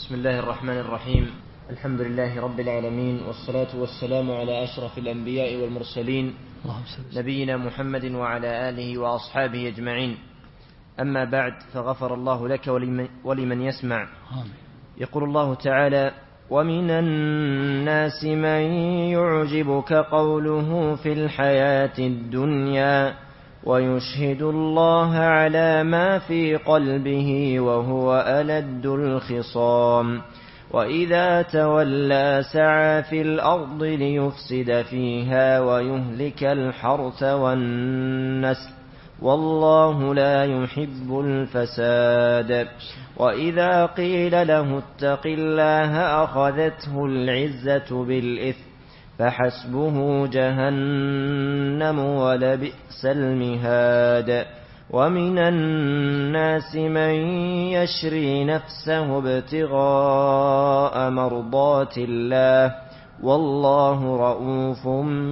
بسم الله الرحمن الرحيم. الحمد لله رب العالمين، والصلاة والسلام على أشرف الأنبياء والمرسلين نبينا محمد وعلى آله وأصحابه أجمعين. أما بعد، فغفر الله لك ولمن يسمع. يقول الله تعالى: ومن الناس من يعجبك قوله في الحياة الدنيا ويشهد الله على ما في قلبه وهو ألد الخصام، وإذا تولى سعى في الأرض ليفسد فيها ويهلك الحرث والنسل، والله لا يحب الفساد. وإذا قيل له اتق الله أخذته العزة بالإثم فحسبه جهنم ولبئس المهاد. ومن الناس من يشري نفسه ابتغاء مرضات الله والله رؤوف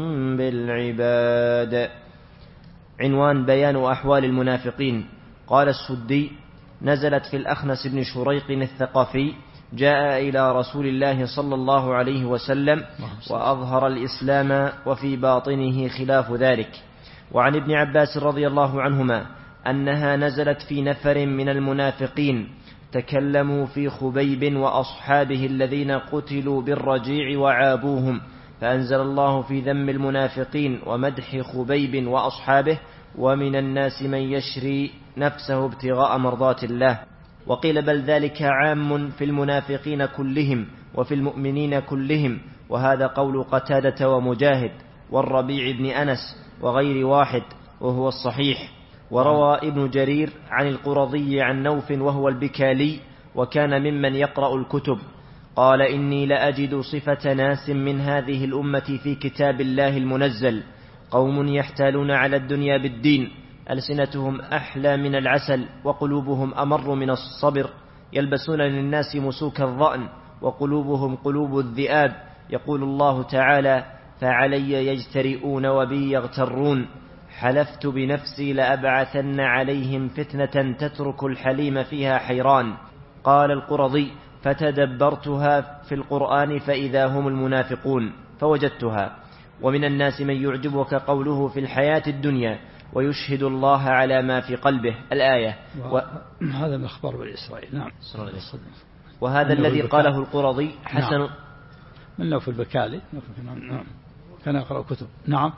بالعباد. عنوان: بيان أحوال المنافقين. قال السدي: نزلت في الأخنس بن شريق الثقفي، جاء إلى رسول الله صلى الله عليه وسلم وأظهر الإسلام وفي باطنه خلاف ذلك. وعن ابن عباس رضي الله عنهما أنها نزلت في نفر من المنافقين تكلموا في خبيب وأصحابه الذين قتلوا بالرجيع وعابوهم، فأنزل الله في ذم المنافقين ومدح خبيب وأصحابه: ومن الناس من يشري نفسه ابتغاء مرضات الله. وقيل بل ذلك عام في المنافقين كلهم وفي المؤمنين كلهم، وهذا قول قتادة ومجاهد والربيع بن أنس وغير واحد، وهو الصحيح. وروى ابن جرير عن القرظي عن نوف وهو البكالي، وكان ممن يقرأ الكتب، قال: إني لأجد صفة ناس من هذه الأمة في كتاب الله المنزل، قوم يحتالون على الدنيا بالدين، ألسنتهم أحلى من العسل وقلوبهم أمر من الصبر، يلبسون للناس مسوك الظأن وقلوبهم قلوب الذئاب. يقول الله تعالى: فعلي يجترئون وبي يغترون، حلفت بنفسي لأبعثن عليهم فتنة تترك الحليم فيها حيران. قال القرظي: فتدبرتها في القرآن فإذا هم المنافقون فوجدتها. ومن الناس من يعجبك قوله في الحياة الدنيا ويشهد الله على ما في قلبه، الآية. هذا من أخبار بني إسرائيل. نعم. وهذا الذي قاله القرظي حسن. نعم. من نوف البكالي. نعم. كان يقرأ كتب. نعم.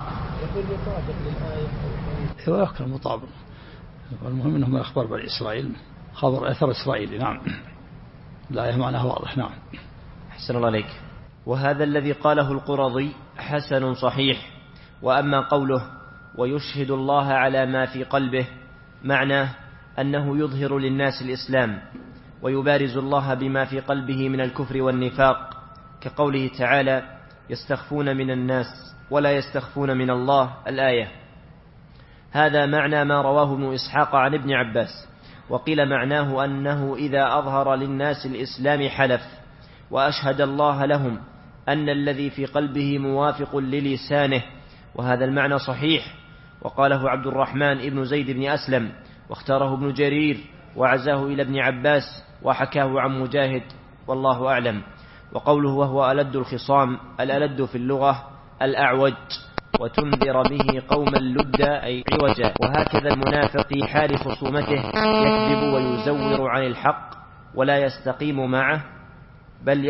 يقول يذكر مطابق. المهم أنه من أخبار بني إسرائيل، خبر أثر إسرائيلي. نعم. الآية معناها واضح. نعم. أحسن الله عليك. وهذا الذي قاله القرظي حسن صحيح. وأما قوله ويشهد الله على ما في قلبه، معناه أنه يظهر للناس الإسلام ويبارز الله بما في قلبه من الكفر والنفاق، كقوله تعالى: يستخفون من الناس ولا يستخفون من الله، الآية. هذا معنى ما رواه ابن إسحاق عن ابن عباس. وقيل معناه أنه إذا أظهر للناس الإسلام حلف وأشهد الله لهم أن الذي في قلبه موافق للسانه، وهذا المعنى صحيح. وقاله عبد الرحمن ابن زيد بن أسلم، واختاره ابن جرير وعزاه إلى ابن عباس وحكاه عن مجاهد، والله أعلم. وقوله وهو ألد الخصام، الألد في اللغة الأعوج، وتنذر به قوما لدا أي عوجا. وهكذا المنافق في حال خصومته يكذب ويزور عن الحق ولا يستقيم معه، بل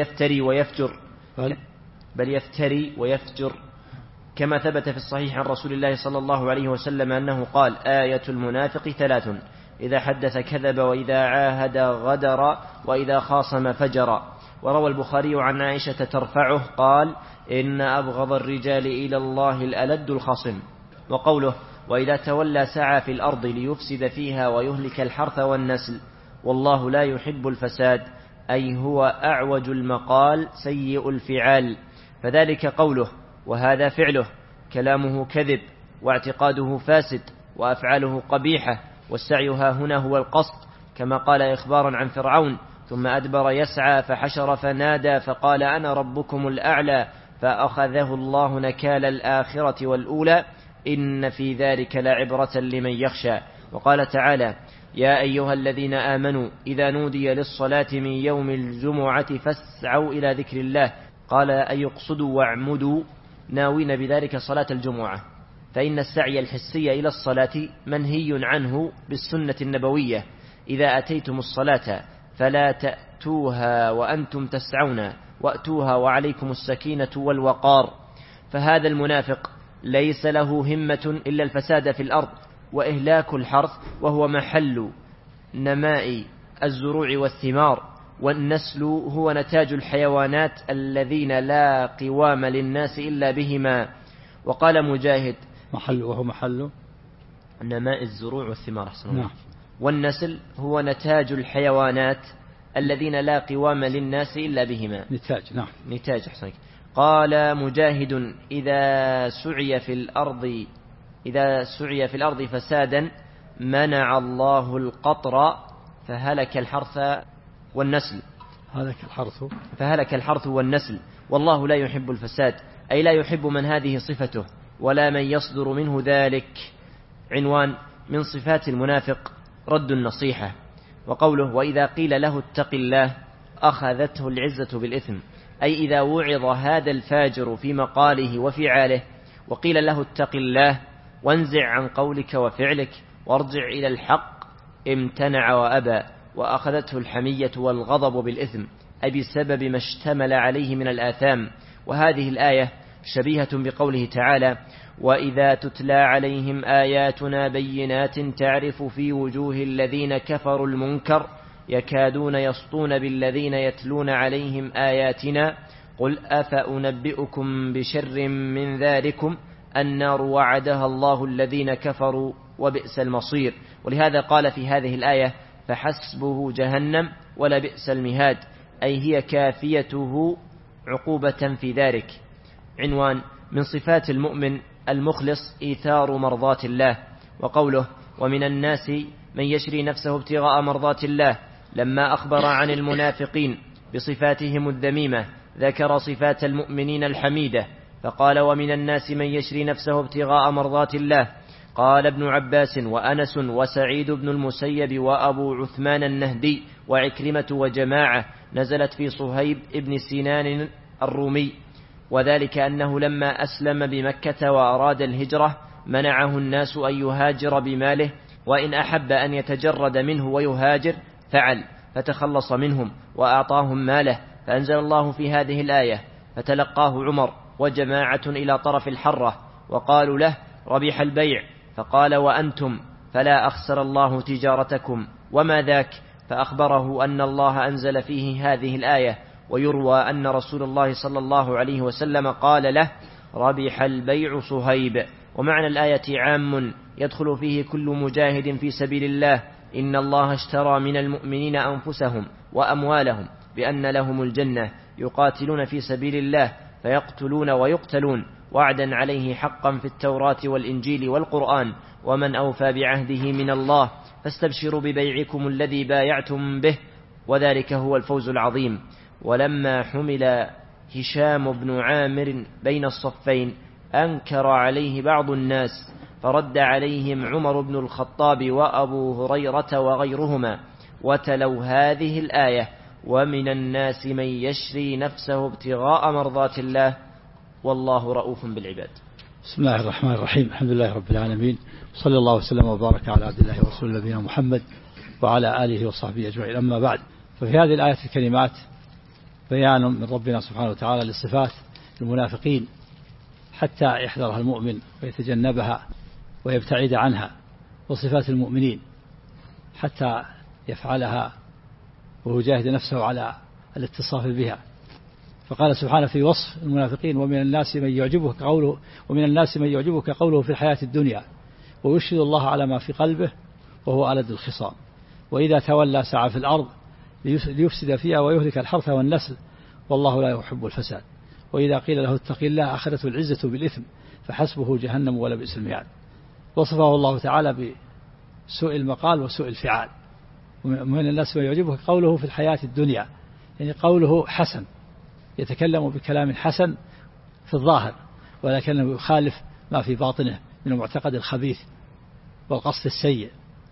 يفتري ويفجر، كما ثبت في الصحيح عن رسول الله صلى الله عليه وسلم أنه قال: آية المنافق 3: إذا حدث كذب، وإذا عاهد غدر، وإذا خاصم فجر. وروى البخاري عن عائشة ترفعه قال: إن أبغض الرجال إلى الله الألد الخصم. وقوله وإذا تولى سعى في الأرض ليفسد فيها ويهلك الحرث والنسل والله لا يحب الفساد، أي هو أعوج المقال سيء الفعال، فذلك قوله وهذا فعله، كلامه كذب واعتقاده فاسد وأفعاله قبيحة، والسعي ها هنا هو القصد، كما قال إخبارا عن فرعون: ثم أدبر يسعى فحشر فنادى فقال أنا ربكم الأعلى، فأخذه الله نكال الآخرة والأولى، إن في ذلك لعبرة لمن يخشى. وقال تعالى: يا أيها الذين آمنوا إذا نودي للصلاة من يوم الجمعة فاسعوا إلى ذكر الله. قال: أن يقصدوا واعمدوا ناوين بذلك صلاة الجمعة، فإن السعي الحسي إلى الصلاة منهي عنه بالسنة النبوية: إذا أتيتم الصلاة فلا تأتوها وأنتم تسعون وأتوها وعليكم السكينة والوقار. فهذا المنافق ليس له همة إلا الفساد في الأرض وإهلاك الحرث، وهو محل نماء الزروع والثمار، والنسل هو نتاج الحيوانات الذين لا قوام للناس إلا بهما. وقال مجاهد: وهو محل نماء الزروع والثمار. نعم. والنسل هو نتاج الحيوانات الذين لا قوام للناس إلا بهما. نتاج. نعم. نتاج. أحسنك. قال مجاهد: إذا سعي في الأرض فسادا منع الله القطر فهلك الحرث والنسل. والله لا يحب الفساد، أي لا يحب من هذه صفته ولا من يصدر منه ذلك. عنوان: من صفات المنافق رد النصيحة. وقوله: وإذا قيل له اتق الله أخذته العزة بالإثم، أي إذا وعظ هذا الفاجر في مقاله وفعاله وقيل له اتق الله وانزع عن قولك وفعلك وارجع إلى الحق امتنع وأبى، وأخذته الحمية والغضب بالإثم، أي بسبب ما اشتمل عليه من الآثام. وهذه الآية شبيهة بقوله تعالى: وإذا تتلى عليهم آياتنا بينات تعرف في وجوه الذين كفروا المنكر يكادون يسطون بالذين يتلون عليهم آياتنا قل أفأنبئكم بشر من ذلكم النار وعدها الله الذين كفروا وبئس المصير. ولهذا قال في هذه الآية: فحسبه جهنم ولبئس المهاد، أي هي كافيته عقوبة في ذلك. عنوان: من صفات المؤمن المخلص إيثار مرضات الله. وقوله: ومن الناس من يشري نفسه ابتغاء مرضات الله، لما أخبر عن المنافقين بصفاتهم الذميمة ذكر صفات المؤمنين الحميدة فقال: ومن الناس من يشري نفسه ابتغاء مرضات الله. قال ابن عباس وأنس وسعيد بن المسيب وأبو عثمان النهدي وعكرمة وجماعة، نزلت في صهيب ابن سنان الرومي، وذلك أنه لما أسلم بمكة وأراد الهجرة منعه الناس أن يهاجر بماله، وإن أحب أن يتجرد منه ويهاجر فعل، فتخلص منهم وأعطاهم ماله، فأنزل الله في هذه الآية: فتلقاه عمر وجماعة إلى طرف الحرة وقالوا له: ربح البيع. فقال: وأنتم فلا أخسر الله تجارتكم. وما ذاك؟ فأخبره أن الله أنزل فيه هذه الآية. ويروى أن رسول الله صلى الله عليه وسلم قال له: ربح البيع صهيب. ومعنى الآية عام يدخل فيه كل مجاهد في سبيل الله: إن الله اشترى من المؤمنين أنفسهم وأموالهم بأن لهم الجنة يقاتلون في سبيل الله فيقتلون ويقتلون، وعدا عليه حقا في التوراة والإنجيل والقرآن، ومن أوفى بعهده من الله، فاستبشروا ببيعكم الذي بايعتم به، وذلك هو الفوز العظيم. ولما حمل هشام بن عامر بين الصفين أنكر عليه بعض الناس، فرد عليهم عمر بن الخطاب وأبو هريرة وغيرهما، وتلوا هذه الآية: ومن الناس من يشري نفسه ابتغاء مرضات الله والله رؤوف بالعباد. بسم الله الرحمن الرحيم. الحمد لله رب العالمين، صلى الله وسلم وبارك على عبد الله ورسول نبينا محمد وعلى آله وصحبه أجمعين. أما بعد، ففي هذه الآية الكريمات بيان من ربنا سبحانه وتعالى لصفات المنافقين حتى يحذرها المؤمن ويتجنبها ويبتعد عنها، وصفات المؤمنين حتى يفعلها ويجاهد نفسه على الاتصاف بها. فقال سبحانه في وصف المنافقين: ومن الناس من يعجبك قوله في الحياة الدنيا ويشهد الله على ما في قلبه وهو ألد الخصام، وإذا تولى سعى في الأرض ليفسد فيها ويهلك الحرث والنسل والله لا يحب الفساد، وإذا قيل له اتق الله أخذته العزة بالإثم فحسبه جهنم ولبئس المهاد. وصفه الله تعالى بسوء المقال وسوء الفعال. ومن الناس من يعجبك قوله في الحياة الدنيا، يعني قوله حسن، يتكلم بكلام حسن في الظاهر ولكنه يخالف ما في باطنه من المعتقد الخبيث والقصد السيء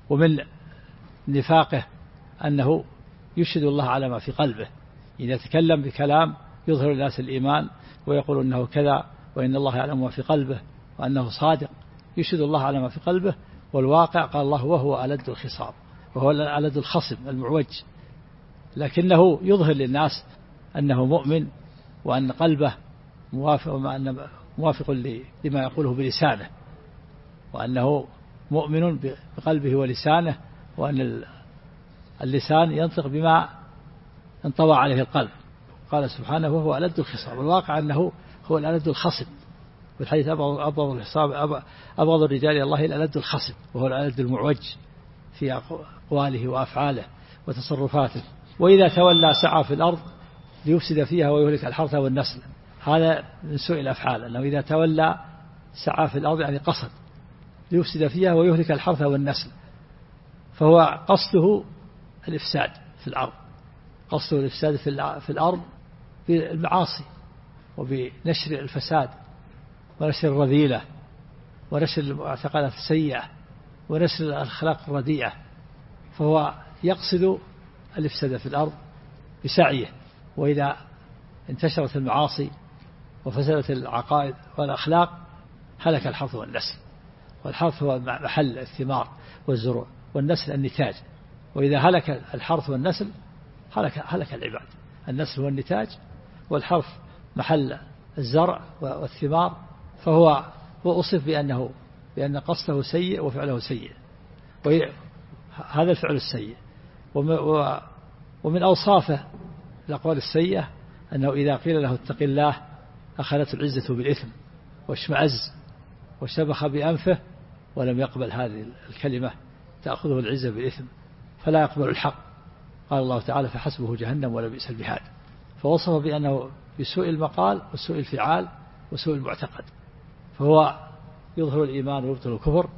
ومن نفاقه أنه يشهد الله على ما في قلبه، إذا تكلم بكلام يظهر الناس الإيمان ويقول إنه كذا وإن الله يعلم ما في قلبه وأنه صادق، يشهد الله على ما في قلبه، والواقع قال الله وهو ألد الخصام، وهو ألد الخصم المعوج، لكنه يظهر للناس أنه مؤمن وأن قلبه موافق لما يقوله بلسانه، وأنه مؤمن بقلبه ولسانه، وأن اللسان ينطق بما انطوى عليه القلب. قال سبحانه وهو ألد الخصام، والواقع أنه هو الألد الخصم، والحديث أبغض الرجال إلى الله الألد الخصم، وهو الألد المعوج في أقواله وأفعاله وتصرفاته. وإذا تولى سعى في الأرض ليفسد فيها ويهلك الحرث والنسل، هذا من سوء الأفعال، أنه إذا تولى سعى في الأرض يعني قصد ليفسد فيها ويهلك الحرث والنسل، فهو قصده الإفساد في الأرض، قصده الإفساد في الأرض بالمعاصي وبنشر الفساد ونشر الرذيلة ونشر المعتقدات السيئة ونشر الأخلاق الرديئة، فهو يقصد الإفساد في الأرض بسعيه. وإذا انتشرت المعاصي وفسدت العقائد والأخلاق هلك الحرث والنسل، والحرث هو محل الثمار والزروع، والنسل النتاج، وإذا هلك الحرث والنسل هلك العباد. النسل هو النتاج، والحرث محل الزرع والثمار، فهو وصف بأن قصده سيء وفعله سيء، هذا الفعل السيء. ومن أوصافه الأقوال السيئة أنه إذا قيل له اتق الله أخذته العزة بالإثم واشمأز وشبخ بأنفه ولم يقبل هذه الكلمة، تأخذه العزة بالإثم فلا يقبل الحق. قال الله تعالى فحسبه جهنم ولبئس المهاد، فوصف بأنه بسوء المقال وسوء الفعال وسوء المعتقد، فهو يظهر الإيمان ويبطل الكفر،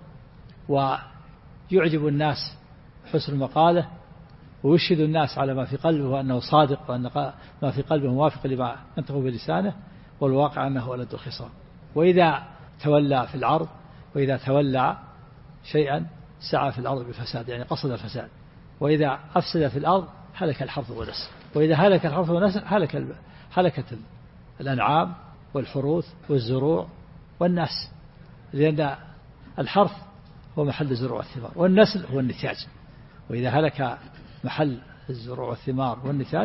ويعجب الناس حسن مقاله، ويشهد الناس على ما في قلبه وأنه صادق، وأن ما في قلبه موافق لما ينطق بلسانه، والواقع أنه ألد الخصام. وإذا تولى في العرض، وإذا تولى شيئا سعى في الأرض بالفساد، يعني قصد الفساد، وإذا أفسد في الأرض هلك الحرث والنسل، وإذا هلك الحرث والنسل هلكت الأنعام والحروث والزروع والناس، لأن الحرث هو محل الزروع والثمار، والنسل هو النتاج، وإذا هلك محل الزروع والثمار والنتاج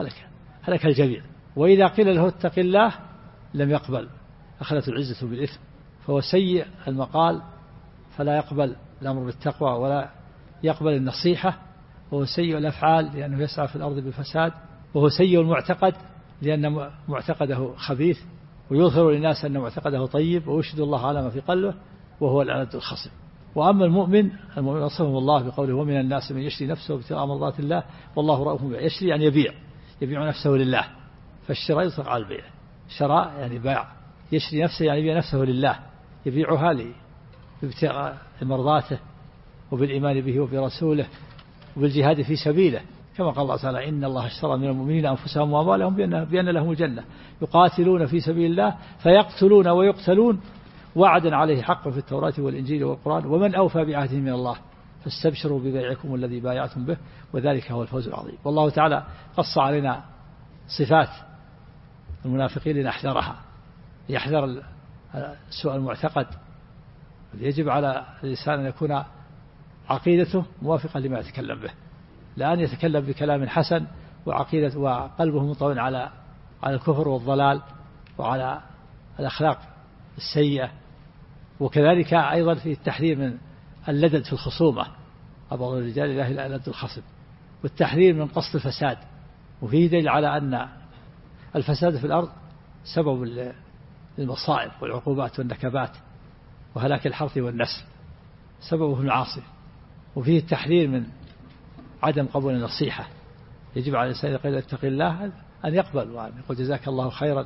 هلك الجميع. وإذا قيل له اتق الله لم يقبل، أخذته العزة بالإثم، فهو سيء المقال فلا يقبل الأمر بالتقوى ولا يقبل النصيحة، وهو سيء الأفعال لأنه يسعى في الأرض بالفساد، وهو سيء المعتقد لأن معتقده خبيث، ويظهر للناس أن معتقده طيب، ويشهد الله على ما في قلبه، وهو الألد الخصم. وأما المؤمن وصفه الله بقوله ومن الناس من يشري نفسه ابتغاء مرضات الله والله رؤوف بهم. يشري يعني يبيع نفسه لله، فالشراء يطلق على البيع، شراء يعني باع، يشري نفسه يعني يبيع نفسه لله، يبيعها لابتغاء مرضاته وبالإيمان به وبرسوله وبالجهاد في سبيله، كما قال الله تعالى إن الله اشترى من المؤمنين أنفسهم وأموالهم بأن لهم الجنة يقاتلون في سبيل الله فيقتلون ويقتلون وعدا عليه حقا في التوراة والإنجيل والقرآن ومن أوفى بعهده من الله فاستبشروا ببيعكم الذي بايعتم به وذلك هو الفوز العظيم. والله تعالى قص علينا صفات المنافقين لنحذرها، يحذر سوء المعتقد، يجب على الإنسان أن يكون عقيدته موافقة لما يتكلم به، لأن يتكلم بكلام حسن وعقيدة وقلبه مطمئن على الكفر والضلال وعلى الأخلاق السيئة. وكذلك أيضا في التحذير من اللدد في الخصومة، أبغض الرجال إلى ألد الخصم، والتحذير من قصد الفساد. وفيه دليل على أن الفساد في الأرض سبب للمصائب والعقوبات والنكبات وهلاك الحرث والنسل، سببه المعاصي. وفيه التحذير من عدم قبول النصيحة، يجب على الإنسان إذا قيل اتق الله أن يقبل وأن يقول جزاك الله خيرا،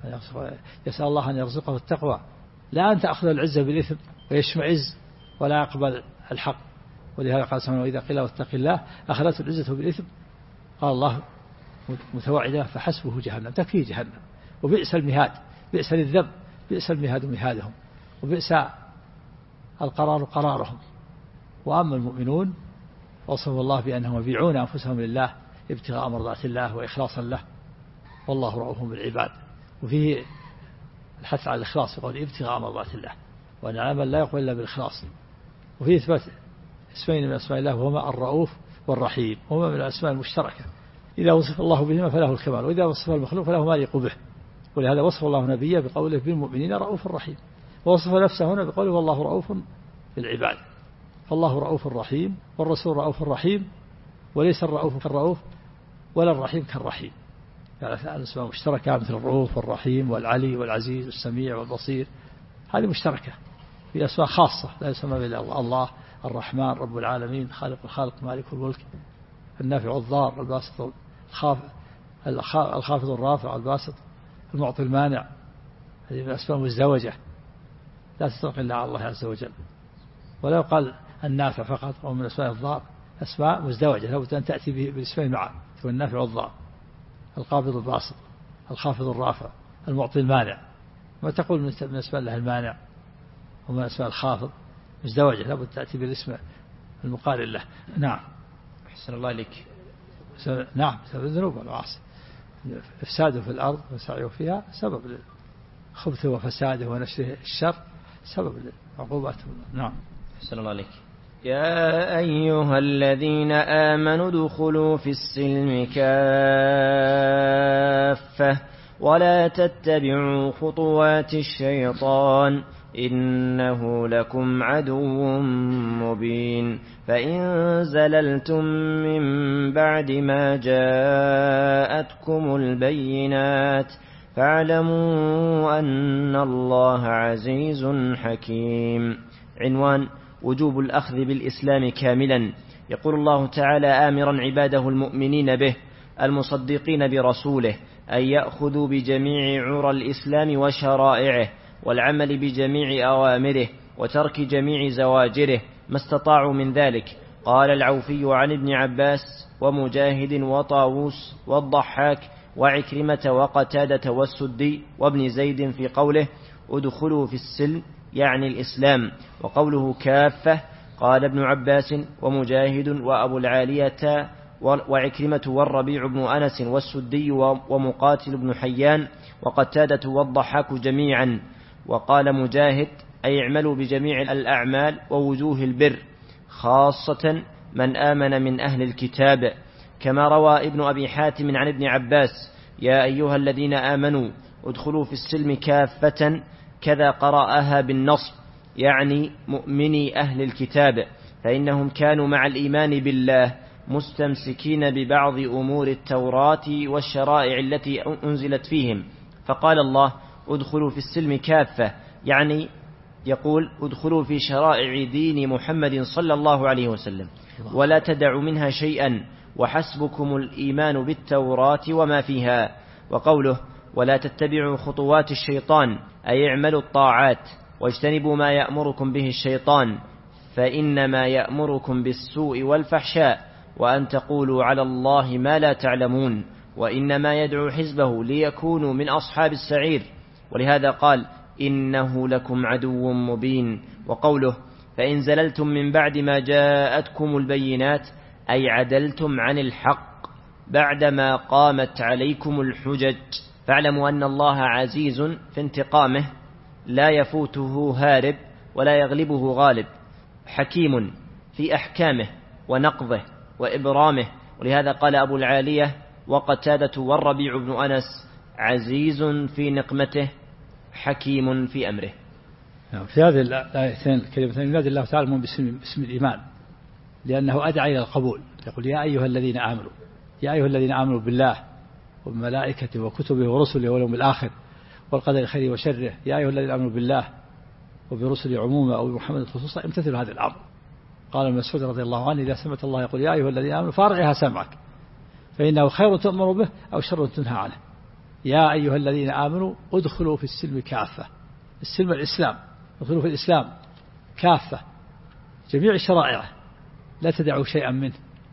يسأل الله أن يرزقه التقوى، لا أن تأخذ العزة بالإثم ويشمئز ولا يقبل الحق. ولهذا قال سبحانه وإذا قيل اتق الله أخذته العزة بالإثم قال الله متوعدا فحسبه جهنم، تكفيه جهنم، وبئس المهاد، بئس للذنب، بئس المهاد مهادهم، وبئس القرار قرارهم. وأما المؤمنون وصفه الله بأنهم يبيعون أنفسهم لله ابتغاء مرضات الله وإخلاصا له والله رؤوف بالعباد. وفيه الحث على الإخلاص يقول ابتغاء مرضات الله وأن العمل لا يقبل إلا بالإخلاص. وفيه إثبات اسمين من أسماء الله وهما الرؤوف والرحيم وهما من الأسماء المشتركة إذا وصف الله بهما فله الكمال وإذا وصف المخلوق فله ما يليق به. ولهذا وصف الله نبيه بقوله بالمؤمنين رؤوف رحيم ووصف نفسه هنا بقوله والله رؤوف بالعباد. فالله رؤوف رحيم والرسول رؤوف رحيم وليس الرؤوف كالرؤوف ولا الرحيم كالرحيم. يعني الأسماء مشتركة مثل الرؤوف والرحيم والعلي والعزيز والسميع والبصير هذه مشتركة. في أسماء خاصة لا يسمى بها الله الرحمن رب العالمين خالق الخالق مالك الملك النافع الضار الباسط الخافض الرافع الباسط المعطي المانع. هذه من الأسماء مزدوجة لا تطلق إلا على الله عز وجل. ولا يقال النافع فقط أو من أسماء الضار أسماء مزدوجة لابد أن تأتي بالاسمين معا هو النافع الضار القابض الباسط الخافض الرافع المعطي المانع. ما تقول من أسماء الله المانع ومن أسماء الخافض مزدوجة لابد تأتي بالاسم المقارن له. نعم. أحسن الله لك. نعم سبب الذنوب والمعاصي إفساده في الأرض وسعيه فيها سبب خبثه وفساده ونشره الشر سبب عقوباته. نعم. أحسن الله لك. يا أيها الذين آمنوا ادخلوا في السلم كافة ولا تتبعوا خطوات الشيطان إنه لكم عدو مبين. فإن زللتم من بعد ما جاءتكم البينات فاعلموا أن الله عزيز حكيم. عنوان: وجوب الأخذ بالإسلام كاملا. يقول الله تعالى آمرا عباده المؤمنين به المصدقين برسوله أن يأخذوا بجميع عرى الإسلام وشرائعه والعمل بجميع أوامره وترك جميع زواجره ما استطاعوا من ذلك. قال العوفي عن ابن عباس ومجاهد وطاووس والضحاك وعكرمة وقتادة والسدي وابن زيد في قوله ادخلوا في السلم يعني الإسلام، وقوله كافة قال ابن عباس ومجاهد وأبو العالية وعكرمة والربيع بن أنس والسدي ومقاتل بن حيان وقتادة والضحاك جميعا. وقال مجاهد أي اعملوا بجميع الأعمال ووجوه البر خاصة من آمن من أهل الكتاب، كما روى ابن أبي حاتم عن ابن عباس يا أيها الذين آمنوا ادخلوا في السلم كافة، كذا قرأها بالنصب يعني مؤمني أهل الكتاب، فإنهم كانوا مع الإيمان بالله مستمسكين ببعض أمور التوراة والشرائع التي أنزلت فيهم. فقال الله ادخلوا في السلم كافة، يعني يقول ادخلوا في شرائع دين محمد صلى الله عليه وسلم ولا تدعوا منها شيئا وحسبكم الإيمان بالتوراة وما فيها. وقوله ولا تتبعوا خطوات الشيطان أي اعملوا الطاعات واجتنبوا ما يأمركم به الشيطان فإنما يأمركم بالسوء والفحشاء وأن تقولوا على الله ما لا تعلمون، وإنما يدعو حزبه ليكونوا من أصحاب السعير. ولهذا قال إنه لكم عدو مبين. وقوله فإن زللتم من بعد ما جاءتكم البينات أي عدلتم عن الحق بعدما قامت عليكم الحجج، فاعلموا أن الله عزيز في انتقامه لا يفوته هارب ولا يغلبه غالب، حكيم في أحكامه ونقضه وإبرامه. ولهذا قال أبو العالية وقتادة والربيع بن أنس عزيز في نقمته حكيم في أمره. في هذه الآيتين الكلمتين ينادي الله تعالى باسم الإيمان لأنه أدعى إلى القبول. يقول يا أيها الذين آمنوا، يا أيها الذين آمنوا بالله وبملائكته وكتبه ورسله واليوم الآخر والقدر خيره وشره، يا أيها الذين آمنوا بالله وبرسله عموما أو بمحمد خصوصا امتثلوا هذا الأمر. قال ابن مسعود رضي الله عنه إذا سمعت الله يقول يا أيها الذين آمنوا فارغها سمعك فإنه خير تؤمر به أو شر تنهى عنه. يا أيها الذين آمنوا ادخلوا في السلم كافة، السلم الإسلام، ادخلوا في الإسلام كافة جميع شرائعه لا تدعوا شيئا منه،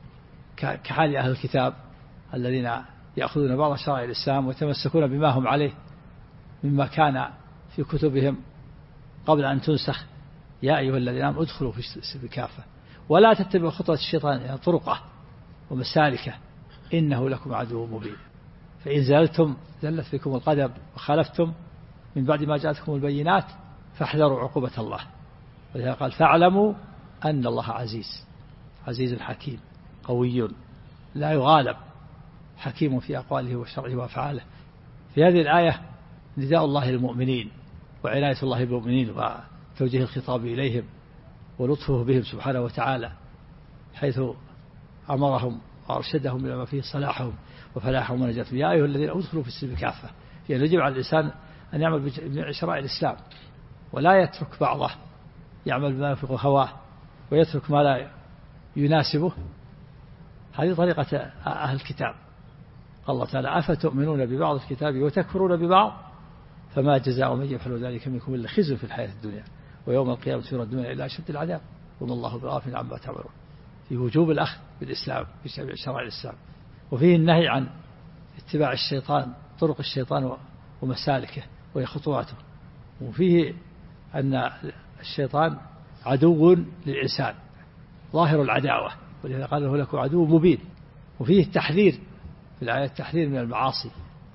كحال أهل الكتاب الذين يأخذون بعض شرائع الإسلام ويتمسكون بما هم عليه مما كان في كتبهم قبل أن تنسخ. يا أيها الذين آمنوا ادخلوا في السلم كافة، ولا تتبعوا خطوات الشيطان يعني طرقه ومسالكه إنه لكم عدو مبين. فإن زلت بكم القدم وخالفتم من بعد ما جاءتكم البينات فاحذروا عقوبة الله. ولذلك قال فاعلموا أن الله عزيز حكيم قوي لا يغالب حكيم في أقواله وشرعه وأفعاله. في هذه الآية نداء الله للمؤمنين وعناية الله بالمؤمنين وتوجيه الخطاب إليهم ولطفه بهم سبحانه وتعالى، حيث أمرهم وأرشدهم إلى ما فيه صلاحهم وفلاحهم ونجاتهم. يا أيها الذين أدخلوا في السلم كافة، يعني يجب على الإنسان أن يعمل بشرائع الإسلام ولا يترك بعضه يعمل بما يوافق هواه ويترك ما لا يناسبه. هذه طريقة أهل الكتاب. قال الله تعالى أفتؤمنون ببعض الكتاب وتكفرون ببعض فما جزاء من يفعل ذلك منكم إلا خزي في الحياة الدنيا ويوم القيامة يردون إلى أشد العذاب وما الله بغافل عما تعملون. في وجوب الأخذ بالإسلام بشرائع الإسلام، وفيه النهي عن اتباع الشيطان طرق الشيطان ومسالكه وهي خطواته، وفيه أن الشيطان عدو للإنسان ظاهر العداوة، ولهذا قال له لكم عدو مبين. وفيه التحذير في الآية التحذير من المعاصي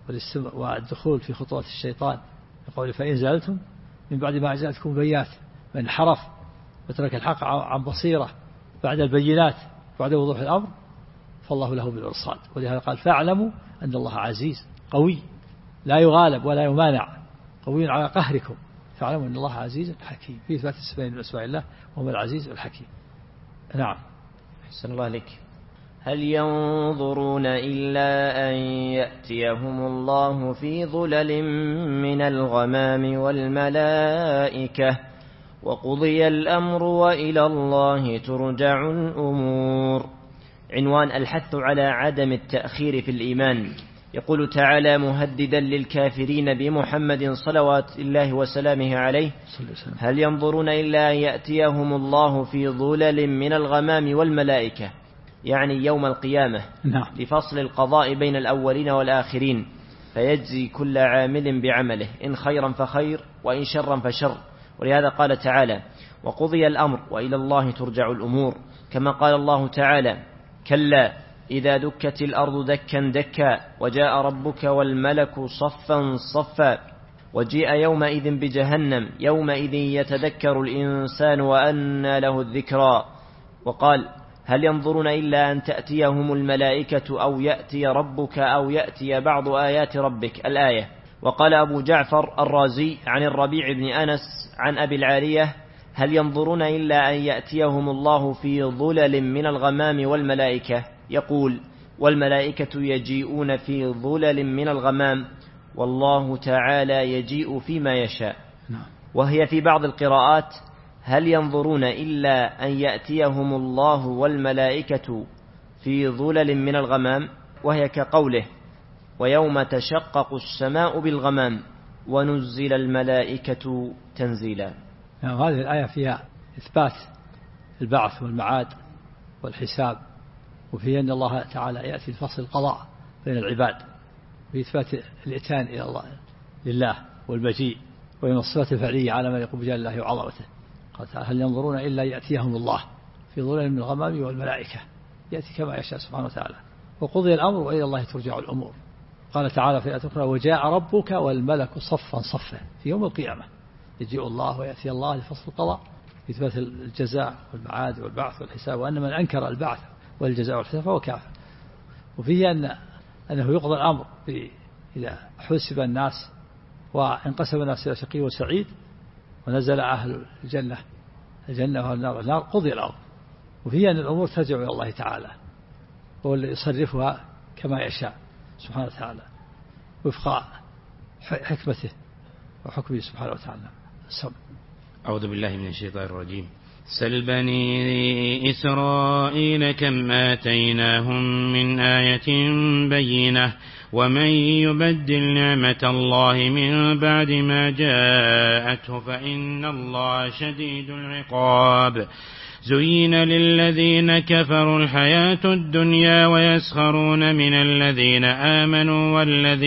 والدخول في خطوات الشيطان، يقول فإن زلتم من بعد ما جاءتكم بينات من انحرف وترك الحق عن بصيرة بعد البينات بعد وضوح الأمر فالله له بالإرصاد. ولهذا قال فاعلموا أن الله عزيز قوي لا يغالب ولا يمانع قوي على قهركم فاعلموا أن الله عزيز حكيم. في إثبات اسمين من أسماء الله وهو العزيز والحكيم. نعم. أحسن الله عليك. هل ينظرون إلا أن يأتيهم الله في ظلل من الغمام والملائكة وقضي الأمر وإلى الله ترجع الأمور. عنوان الحث على عدم التأخير في الإيمان. يقول تعالى مهددا للكافرين بمحمد صلوات الله وسلامه عليه هل ينظرون إلا أن يأتيهم الله في ظلل من الغمام والملائكة، يعني يوم القيامة لفصل القضاء بين الأولين والآخرين فيجزي كل عامل بعمله إن خيرا فخير وإن شرا فشر. ولهذا قال تعالى وقضي الأمر وإلى الله ترجع الأمور، كما قال الله تعالى كلا إذا دكت الأرض دكا دكا وجاء ربك والملك صفا صفا وجيء يومئذ بجهنم يومئذ يتذكر الإنسان وأنى له الذكرى. وقال هل ينظرون إلا أن تأتيهم الملائكة أو يأتي ربك أو يأتي بعض آيات ربك الآية. وقال أبو جعفر الرازي عن الربيع بن أنس عن أبي العالية هل ينظرون إلا أن يأتيهم الله في ظلل من الغمام والملائكة، يقول والملائكة يجيئون في ظلل من الغمام والله تعالى يجيء فيما يشاء. وهي في بعض القراءات هل ينظرون إلا أن يأتيهم الله والملائكة في ظلل من الغمام، وهي كقوله ويوم تشقق السماء بالغمام ونزل الملائكة تنزيلا. هذه الآية فيها إثبات البعث والمعاد والحساب، وفي أن الله تعالى يأتي لفصل القضاء بين العباد، وإثبات الإتيان إلى الله لله والمجيء، ومن الصفات الفعلية على ما يقوم بجلال الله وعظمته. قال هل ينظرون إلا يأتيهم الله في ظلل من الغمام والملائكة، يأتي كما يشاء سبحانه وتعالى. وقضي الأمر وإلى الله ترجع الأمور. قال تعالى في آية أخرى وجاء ربك والملك صفا صفا في يوم القيامة يجيء الله ويأتي الله لفصل القضاء إثبات الجزاء والمعاد والبعث والحساب، وأن من أنكر البعث والجزاء والحساب فهو كافر. وفيه أنه يقضى الأمر إذا حسب الناس وانقسم الناس إلى شقي وسعيد ونزل أهل الجنة وأهل النار قضي الأمر. وفيه أن الأمور ترجع إلى الله تعالى هو اللي يصرفها كما يشاء سبحانه وتعالى وفق حكمته وحكمه سبحانه وتعالى. أعوذ بالله من الشيطان الرجيم. سل بني إسرائيل كم آتيناهم من آية بينة ومن يبدل نعمة الله من بعد ما جاءته فإن الله شديد العقاب. زين للذين كفروا الحياة الدنيا ويسخرون من الذين آمنوا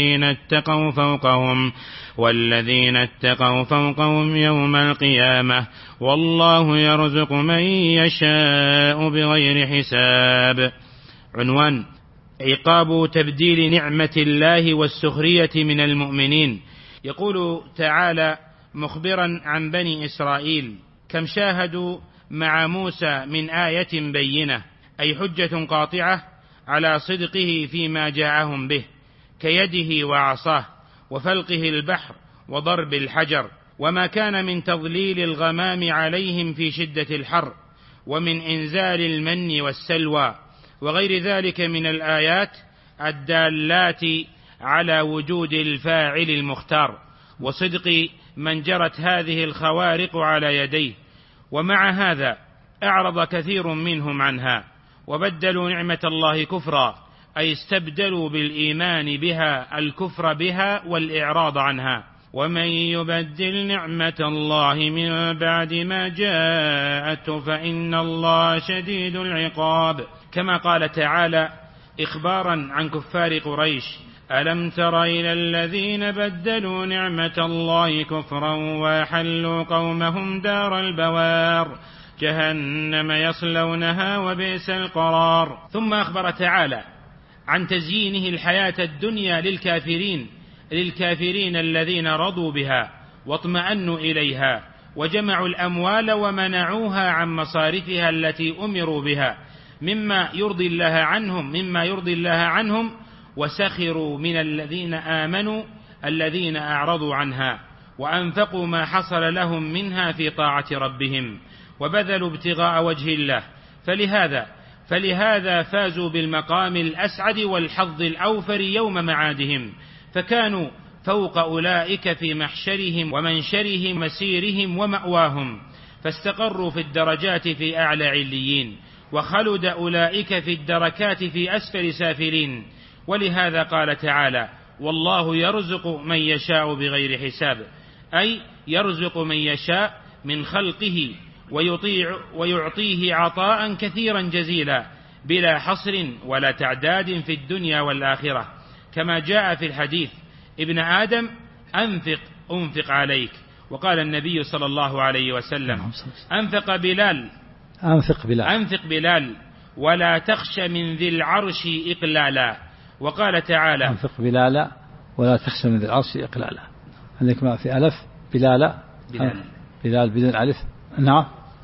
والذين اتقوا فوقهم يوم القيامة والله يرزق من يشاء بغير حساب. عنوان: عقاب تبديل نعمة الله والسخرية من المؤمنين. يقول تعالى مخبرا عن بني إسرائيل: كم شاهدوا مع موسى من آية بينة، أي حجة قاطعة على صدقه فيما جاءهم به، كيده وعصاه وفلقه البحر وضرب الحجر، وما كان من تضليل الغمام عليهم في شدة الحر، ومن إنزال المن والسلوى، وغير ذلك من الآيات الدالات على وجود الفاعل المختار وصدق من جرت هذه الخوارق على يديه. ومع هذا أعرض كثير منهم عنها وبدلوا نعمة الله كفرا، أي استبدلوا بالإيمان بها الكفر بها والإعراض عنها. ومن يبدل نعمة الله من بعد ما جاءته فإن الله شديد العقاب. كما قال تعالى إخبارا عن كفار قريش: ألم تر إلى الذين بدلوا نعمة الله كفرا وأحلوا قومهم دار البوار جهنم يصلونها وبئس القرار. ثم أخبر تعالى عن تزيينه الحياة الدنيا للكافرين الذين رضوا بها واطمأنوا إليها وجمعوا الأموال ومنعوها عن مصارفها التي أمروا بها مما يرضي الله عنهم، وسخروا من الذين آمنوا الذين أعرضوا عنها وأنفقوا ما حصل لهم منها في طاعة ربهم وبذلوا ابتغاء وجه الله، فلهذا فازوا بالمقام الأسعد والحظ الأوفر يوم معادهم، فكانوا فوق أولئك في محشرهم ومنشرهم مسيرهم ومأواهم، فاستقروا في الدرجات في أعلى عليين، وخلد أولئك في الدركات في أسفل سافلين. ولهذا قال تعالى: والله يرزق من يشاء بغير حساب، أي يرزق من يشاء من خلقه ويعطيه عطاء كثيرا جزيلا بلا حصر ولا تعداد في الدنيا والآخرة، كما جاء في الحديث: ابن آدم أنفق عليك. وقال النبي صلى الله عليه وسلم: أنفق بلال ولا تخش من ذي العرش إقلالا. وقال تعالى: أنفق بلالا ولا تخش من ذي العرش إقلالا. عندك ما في ألف بلال بدون ألف. نعم،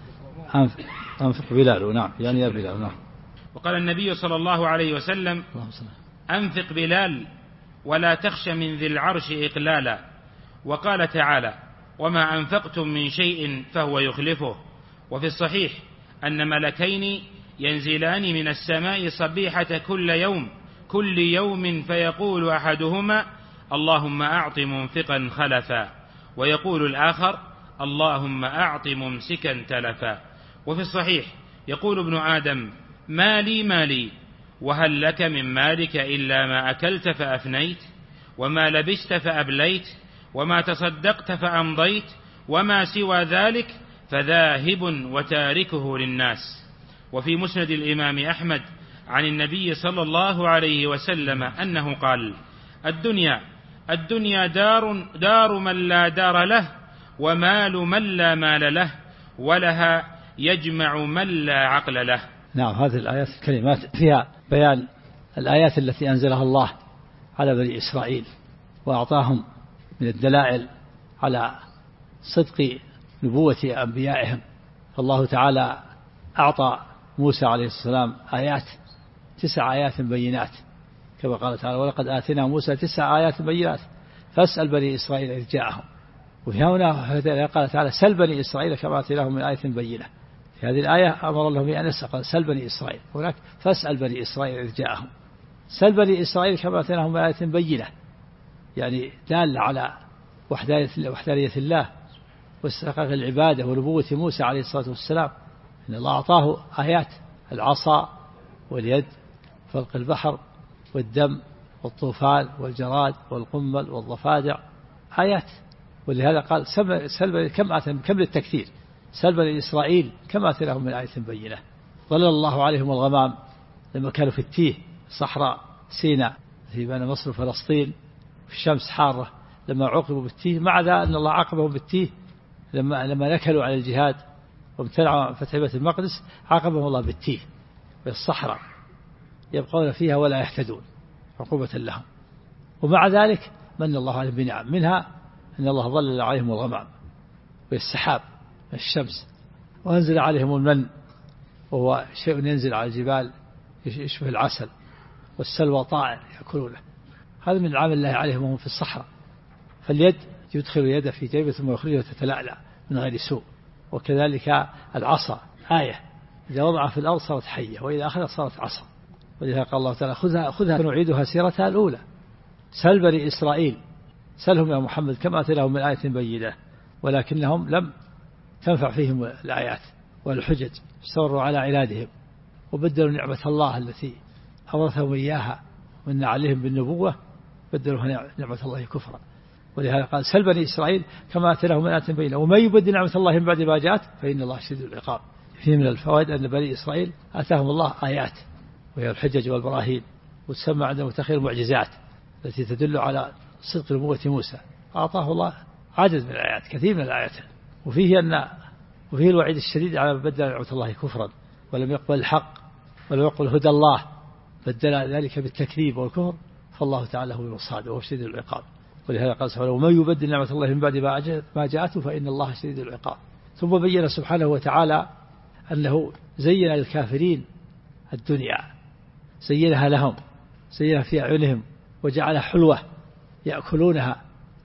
أنفق بلال. نعم، يعني يا بلال. نعم. وقال النبي صلى الله عليه وسلم: أنفق بلال ولا تخش من ذي العرش إقلالا. وقال تعالى: وما أنفقتم من شيء فهو يخلفه. وفي الصحيح أن ملكين ينزلان من السماء صبيحة كل يوم فيقول أحدهما: اللهم أعط منفقا خلفا، ويقول الآخر: اللهم أعط ممسكا تلفا. وفي الصحيح يقول ابن آدم: مالي وهل لك من مالك إلا ما أكلت فأفنيت، وما لبست فأبليت، وما تصدقت فأمضيت، وما سوى ذلك فذاهب وتاركه للناس. وفي مسند الإمام أحمد عن النبي صلى الله عليه وسلم أنه قال: الدنيا دار من لا دار له، ومال من لا مال له، ولها يجمع من لا عقل له. نعم، هذه الآيات الكلمات فيها بيان الآيات التي أنزلها الله على بني إسرائيل وأعطاهم من الدلائل على صدق نبوة أنبيائهم. فالله تعالى أعطى موسى عليه السلام 9 آيات بينات، كما قال تعالى: ولقد آتينا موسى 9 آيات بينات فاسأل بني إسرائيل إذ جاءهم. وفي هنا قال تعالى: سل بني إسرائيل كما آتيناهم من آية بينة. في هذه الآية أمر الله بأن يسأل، سل بني إسرائيل. هناك فاسأل بني إسرائيل إذ جاءهم. سل بني إسرائيل كما آتيناهم من آية بينة، يعني دال على وحدانية الله واستحقاق العبادة ونبوة موسى عليه الصلاة والسلام. إن الله أعطاه آيات: العصا واليد، فلق البحر، والدم، والطوفان، والجراد، والقمل، والضفادع، آيات. ولهذا قال: كم للتكثير، سل بني إسرائيل كما آتيناهم من آية بينة. ظلل الله عليهم الغمام لما كانوا في التيه صحراء سيناء في بين مصر وفلسطين في الشمس حارة، لما عوقبوا بالتيه، مع ذا أن الله عاقبهم بالتيه لما نكلوا على الجهاد وامتنعوا فتح بيت المقدس، عاقبهم الله بالتيه في الصحراء يبقون فيها ولا يهتدون عقوبة لهم. ومع ذلك من الله عليهم بنعم، منها أن الله ظلل عليهم الغمام والسحاب الشمس، وأنزل عليهم المن وهو شيء ينزل على الجبال يشبه العسل، والسلوى طائر يأكلونه. هذا من عمل الله عليهم وهم في الصحراء. فاليد يدخل يده في جيبه ثم يخرجها تتلألأ من غير سوء. وكذلك العصا آية، إذا وضعها في الأرض صارت حية، وإذا أخذت صارت عصا. ولذا قال الله تعالى خذها نعيدها سيرتها الأولى. سل بني إسرائيل، سلهم يا محمد كما آتيناهم من آية بينة، ولكنهم لم تنفع فيهم الآيات والحجج، استمروا على عنادهم وبدلوا نعمة الله التي أورثهم إياها ومن عليهم بالنبوة، بدلوا نعمة الله كفرا. ولهذا قال سل بني إسرائيل كما آتيناهم من آية بينة، ومن يبدل نعمة الله من بعد ما جاءت فإن الله شديد العقاب. فيه من الفوائد أن بني إسرائيل آتاهم الله آيات وهي الحجج والبراهين، وتسمى عندهم تخيل المعجزات التي تدل على صدق نبوة موسى. أعطاه الله عدد من الآيات، كثير من الآيات. وفيه الوعيد الشديد على من بدل نعمة الله كفرا ولم يقبل الحق ولم يقبل هدى الله، بدل ذلك بالتكذيب والكفر، فالله تعالى هو المصاد وهو شديد العقاب. ولهذا قال سبحانه ومن يبدل نعمة الله من بعد ما جاءته فإن الله شديد العقاب. ثم بين سبحانه وتعالى أنه زين للكافرين الدنيا، زينها لهم، زينها في أعينهم وجعلها حلوة يأكلونها،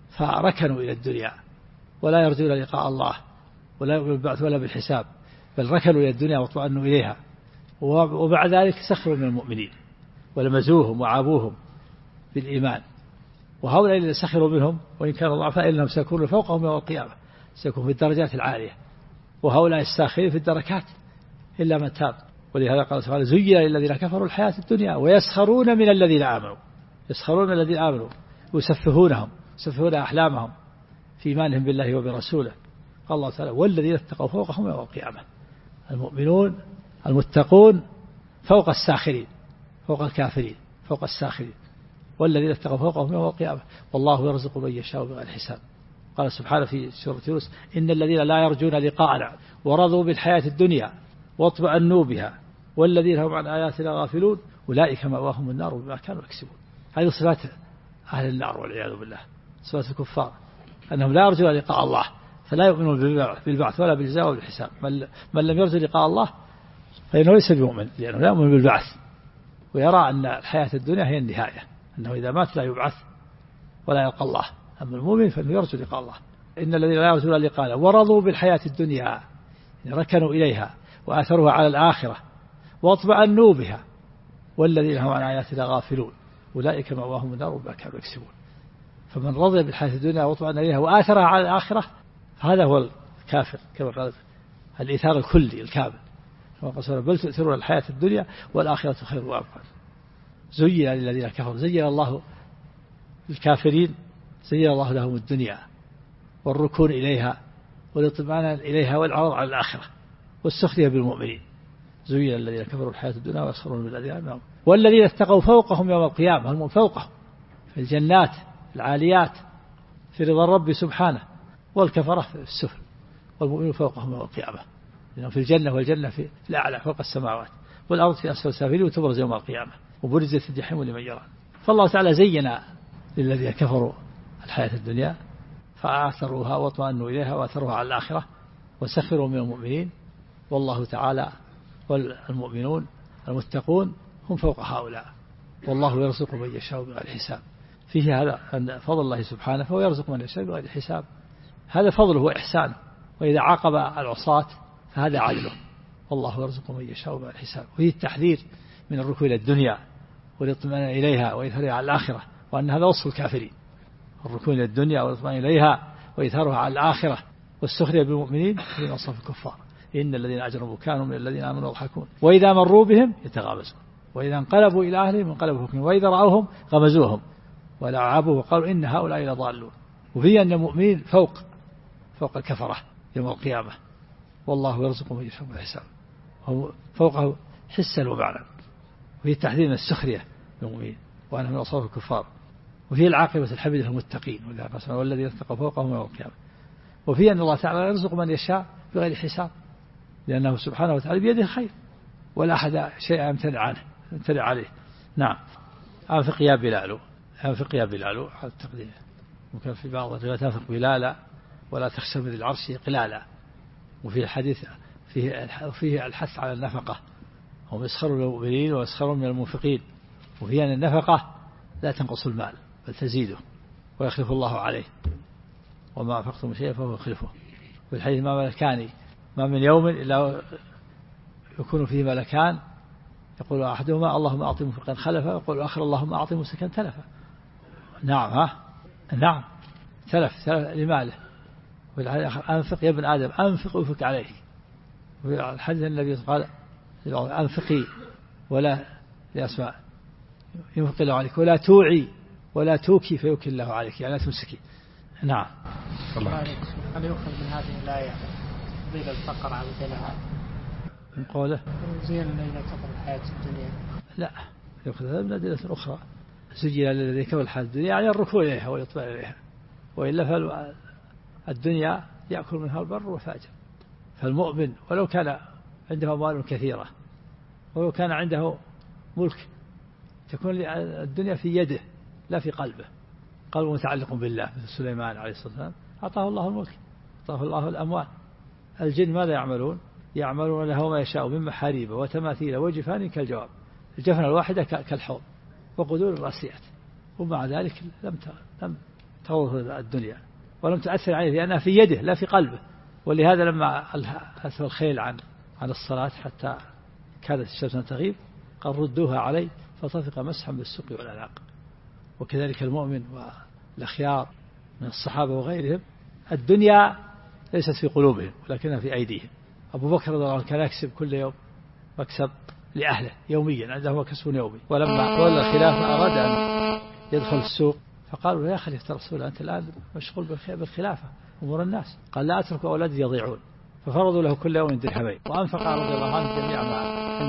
فركنوا إلى الدنيا ولا يرجون لقاء الله ولا يؤمنون بالبعث ولا بالحساب، بل ركنوا إلى الدنيا واطمأنوا إليها. وبعد ذلك سخروا من المؤمنين ولمزوهم وعابوهم بالإيمان. وهؤلاء الذين سخروا منهم وإن كانوا ضعفاء إنهم سيكونون فوقهم يوم القيامة، سيكون في الدرجات العالية، وهؤلاء الساخرين في الدركات إلا من تاب. ولهذا قال سبحانه زين للذين كفروا الحياة الدنيا ويسخرون من الذين آمنوا، يسخرون من الذين آمنوا ويسفهونهم، يسفهون أحلامهم في إيمانهم بالله وبرسوله. قال الله تعالى والذين اتقوا فوقهم يوم القيامة. المؤمنون المتقون فوق الساخرين، فوق الكافرين، فوق الساخرين. والذين اتقوا فوقهم يوم القيامة والله يرزق من يشاء بغير حساب. قال سبحانه في سورة يونس إن الذين لا يرجون لقاءنا ورضوا بالحياة الدنيا واطمأنوا بها والذين هم عن آياتنا غافلون أولئك مأواهم النار بما كانوا يكسبون. هذه صفات أهل النار والعياذ بالله، صفات الكفار أنهم لا يرجون لقاء الله، فلا يؤمنون بالبعث ولا بالجزاء ولا بالحساب. من لم يرجو لقاء الله فإنه ليس بمؤمن، لأنه لا يؤمن بالبعث ويرى أن الحياة الدنيا هي النهاية، أنه إذا مات لا يبعث ولا يلقى الله. أما المؤمن فإنه يرجو لقاء الله. إن الذين لا يرجون لقاءنا ورضوا بالحياة الدنيا ركنوا إليها وآثروها على الآخرة واطمأنوا بها والذين هم عن آياتنا غافلون أولئك مأواهم النار بما كانوا يكسبون. فمن رضي بالحياة الدنيا واطمأن إليها وآثرها على الآخرة هذا هو الكافر، كما قال الإيثار الكلي الكامل، كما قال بل تؤثرون الحياة الدنيا والآخرة خير وأبقى. زين للذين كفروا، زين الله الكافرين، زين الله لهم الدنيا والركون إليها والاطمئنان إليها والعرض على الآخرة والسخرية بالمؤمنين. زين الذين كفروا الحياة الدنيا ويسخرون بالذين آمنوا والذين اتقوا فوقهم يوم القيامة، هم فوقهم في الجنات العاليات في رضا الرب سبحانه، والكفرة في السفل والمؤمنون فوقهم يوم القيامة، لأنهم في الجنة والجنة في الأعلى فوق السماوات والأرض في أسفل سافلين وتبرز يوم القيامة وبرزت الجحيم لمن يرى. فالله تعالى زين للذين كفروا الحياة الدنيا فآثروها واطمأنوا إليها وآثروها على الآخرة وسخروا من المؤمنين، والله تعالى والمؤمنون المتقون هم فوق هؤلاء، والله يرزق من يشاء بغير حساب. فيه هذا فضل الله سبحانه، فهو يرزق من يشاء بغير حساب، هذا فضله وإحسانه. وإذا عاقب العصاة فهذا عدله، والله يرزق من يشاء بغير حساب. وهي التحذير من الركوع إلى الدنيا والاطمئنان إليها وإثارها على الآخرة، وأن هذا وصف الكافرين، الركوع إلى الدنيا والاطمئنان إليها وإثارها على الآخرة والسخرية بالمؤمنين في وصف الكفار. إن الذين أجرموا كانوا من الذين آمنوا يضحكون وإذا مروا بهم يتغامزون وإذا انقلبوا إلى أهلهم انقلبوا فكهين وإذا رأوهم غمزوهم ولعبوا وقالوا إن هؤلاء لضالون. وفي أن المؤمنين فوق الكفرة يوم القيامة، والله يرزق من يشاء بغير حساب، هو فوقه حسا ومعنى، وهي تحذير من السخرية للمؤمنين وأنه من أصحاب الكفار، وهي العاقبة الحميدة للمتقين والذين اتقوا فوقهم يوم القيامة، وفي أن الله تعالى يرزق من يشاء بغير حساب، لأنه سبحانه وتعالى بيده الخير ولا أحد شيء يمتنع عليه. نعم. أنفق يا بلال، أنفق يا بلال على التقدير، ممكن في بعض الروايات أنفق بلالا ولا تخشى من العرش قلالا، وفي الحديث فيه الحث على النفقة، هم يسخرون من المؤمنين ويسخرون من المنفقين، وفي أن النفقة لا تنقص المال بل تزيده ويخلف الله عليه، وما أنفقتم من شيء فهو يخلفه. في الحديث ما ملكان ما من يوم إلا يكون فيه ملكان، يقول أحدهما اللهم أعطي منفقا خلفا، ويقول الآخر اللهم أعطي ممسكا تلفا. نعم نعم تلف لماله. أنفق يا ابن آدم أنفق وفك عليه. وفي الحديث النبي قال أنفقي ولا لأسماء ينفق الله عليك، ولا توعي ولا توكي فيوكي الله عليك، يعني لا تمسكي. نعم. هل يؤخذ من هذه الآية ذيل الفقر عن ذلها من قوله زين الذين كفروا الحياة الدنيا؟ لا، يؤخذ هذا من أدلة أخرى، زين الذين كفروا الحياة الدنيا يعني الركوع إليها والإطلاع إليها، وإلا فالدنيا يأكل منها البر والفاجر. فالمؤمن ولو كان عنده أموال كثيرة ولو كان عنده ملك تكون الدنيا في يده لا في قلبه، قلبه متعلق بالله، مثل سليمان عليه الصلاة والسلام أعطاه الله الملك، أعطاه الله الأموال. الجن ماذا يعملون؟ يعملون له ما يشاء من محاريب وتماثيل وجفان كالجواب، الجفنة الواحدة كالحوض وقدور الراسيات، ومع ذلك لم تغوض الدنيا ولم تؤثر عليه لأنها في يده لا في قلبه. ولهذا لما أثر الخيل عن الصلاة حتى كادت الشمس أن تغيب قال ردوها علي فطفق مسحا بالسوق والأعناق. وكذلك المؤمن والأخيار من الصحابة وغيرهم الدنيا ليست في قلوبهم ولكنها في أيديهم. أبو بكر رضي الله عنه كان يكسب كل يوم مكسب لأهله يوميا، عنده كسب يومي، ولما تولى الخلافة أراد أن يدخل السوق فقالوا يا خليفة رسول أنت الآن مشغول بالخلافة أمور الناس، قال لا أترك أولادي يضيعون، ففرضوا له كل يوم درهمين، وأنفق رضي الله عنه جميع ما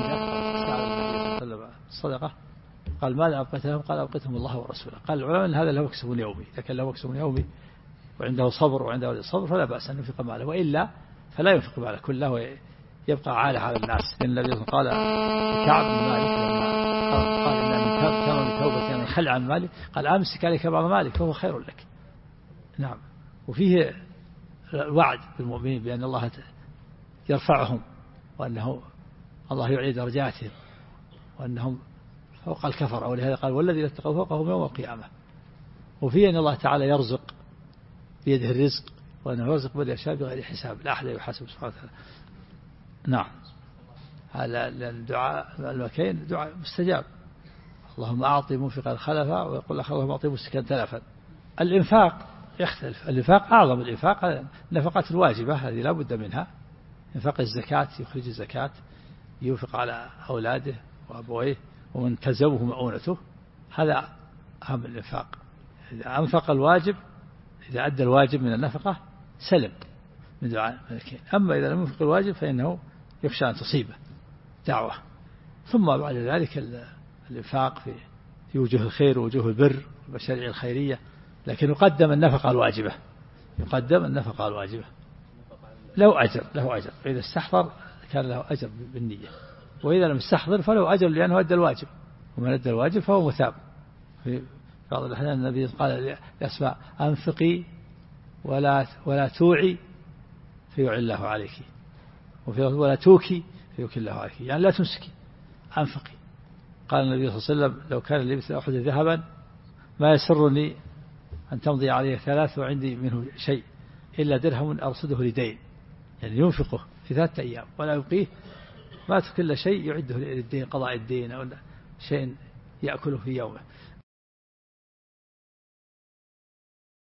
عنده الصدقة. قال ماذا أبقيت لهم؟ قال أبقيتهم الله ورسوله. قال العلماء أن هذا له مكسب يومي، إذا كان له مكسب يومي وعنده صبر وعنده ولي صبر فلا بأس أن ينفق ماله، وإلا فلا ينفق ماله كله ويبقى عالة على الناس. لأن النبي قال كعب بن مالك لما قال إن كان لتوبة من خلع عن مالك قال أمسك عليك بعض مالك فهو خير لك. نعم. وفيه الوعد بالمؤمنين بأن الله يرفعهم وأنه الله يعلي درجاتهم وأنهم فوق الكفر، ولهذا قال والذين اتقوا فوقهم يوم القيامة. وفيه أن الله تعالى يرزق بيده الرزق وأنه يرزق من يشاء بغير حساب، لا أحد يحاسب سبحانه وتعالى. نعم. هذا الدعاء المكين دعاء مستجاب. اللهم أعطي منفقا خلفا، ويقول اللهم أعطي ممسكا تلفا. الإنفاق يختلف، الإنفاق أعظم الإنفاق النفقات الواجبة هذه لا بد منها، إنفاق الزكاة يخرج الزكاة، ينفق على أولاده وأبويه ومن تلزمه مؤونته، هذا أهم الإنفاق. إذا أنفق الواجب، إذا أدى الواجب من النفقة سلم من دعاء الملكين. أما إذا لم ينفق الواجب فإنه يخشى أن تصيبه دعوة. ثم بعد ذلك الإنفاق في وجوه الخير ووجوه البر والمشاريع الخيرية، لكن يقدم النفقة الواجبة، يقدم النفقة الواجبة. له أجر إذا استحضر كان له أجر بالنية، وإذا لم يستحضر فله أجر لأنه أدى الواجب، ومن أدى الواجب فهو مثاب. في بعض الأحيان النبي قال لأسماء أنفقي ولا توعي فيوعي الله عليك، ولا توكي فيوكي الله عليك، يعني لا تمسكي أنفقي. قال النبي صلى الله عليه وسلم لو كان لي مثل أحد ذهبا ما يسرني أن تمضي عليه 3 وعندي منه شيء إلا درهم أرصده لدين، يعني ينفقه في 3 أيام ولا يبقيه، ما كل شيء يعده للدين، قضاء الدين أو شيء يأكله في يومه.